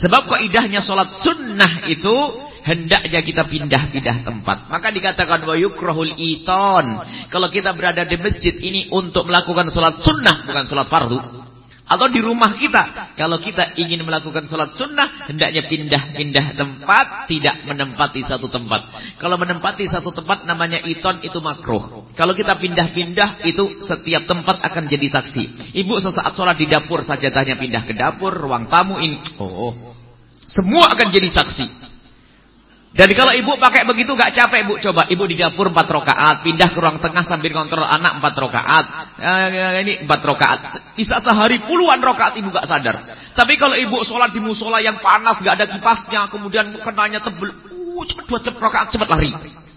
Sebab kaidahnya sholat sunnah itu hendaknya kita pindah-pindah tempat. Maka dikatakan wa yukrahul iton. Kalau kita berada di masjid ini untuk melakukan sholat sunnah, bukan sholat fardu. Atau di rumah kita, kalau kita ingin melakukan sholat sunnah, hendaknya pindah-pindah tempat, tidak menempati satu tempat. Kalau menempati satu tempat namanya iton, itu makruh. Kalau kita pindah-pindah, itu setiap tempat akan jadi saksi. Ibu sesaat sholat di dapur, sajadahnya pindah ke dapur, ruang tamu ini. Semua akan jadi saksi. Dan kalau ibu pakai begitu gak capek, ibu coba. Ibu di dapur 4 rakaat, pindah ke ruang tengah sambil kontrol anak 4 rakaat. Ini 4 rakaat. Bisa sehari puluhan rakaat ibu gak sadar. Tapi kalau ibu sholat di musola yang panas, gak ada kipasnya, kemudian kenanya tebel, cepet 2 rakaat, cepet lari.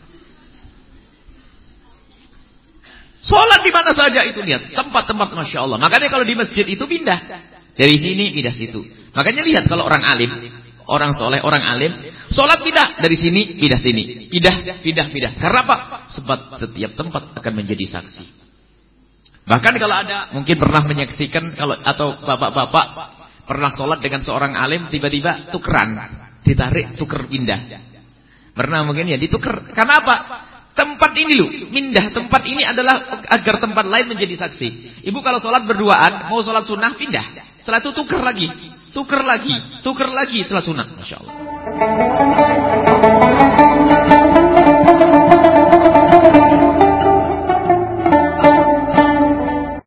Sholat di mana saja itu, lihat tempat-tempat Masya Allah. Makanya kalau di masjid itu pindah dari sini pindah situ. Makanya lihat kalau orang alim, orang soleh, orang alim, sholat pindah dari sini pindah sini, pindah. Karena apa? Sebab setiap tempat akan menjadi saksi. Bahkan kalau ada mungkin pernah menyaksikan atau bapak-bapak pernah sholat dengan seorang alim, tiba-tiba tukeran, ditarik, tuker pindah. Pernah mungkin ya dituker. Karena apa? Tempat ini loh, pindah tempat ini adalah agar tempat lain menjadi saksi. Ibu kalau sholat berduaan, mau sholat sunnah pindah. Setelah itu tuker lagi, tuker lagi, sholat sunnah. Masya Allah.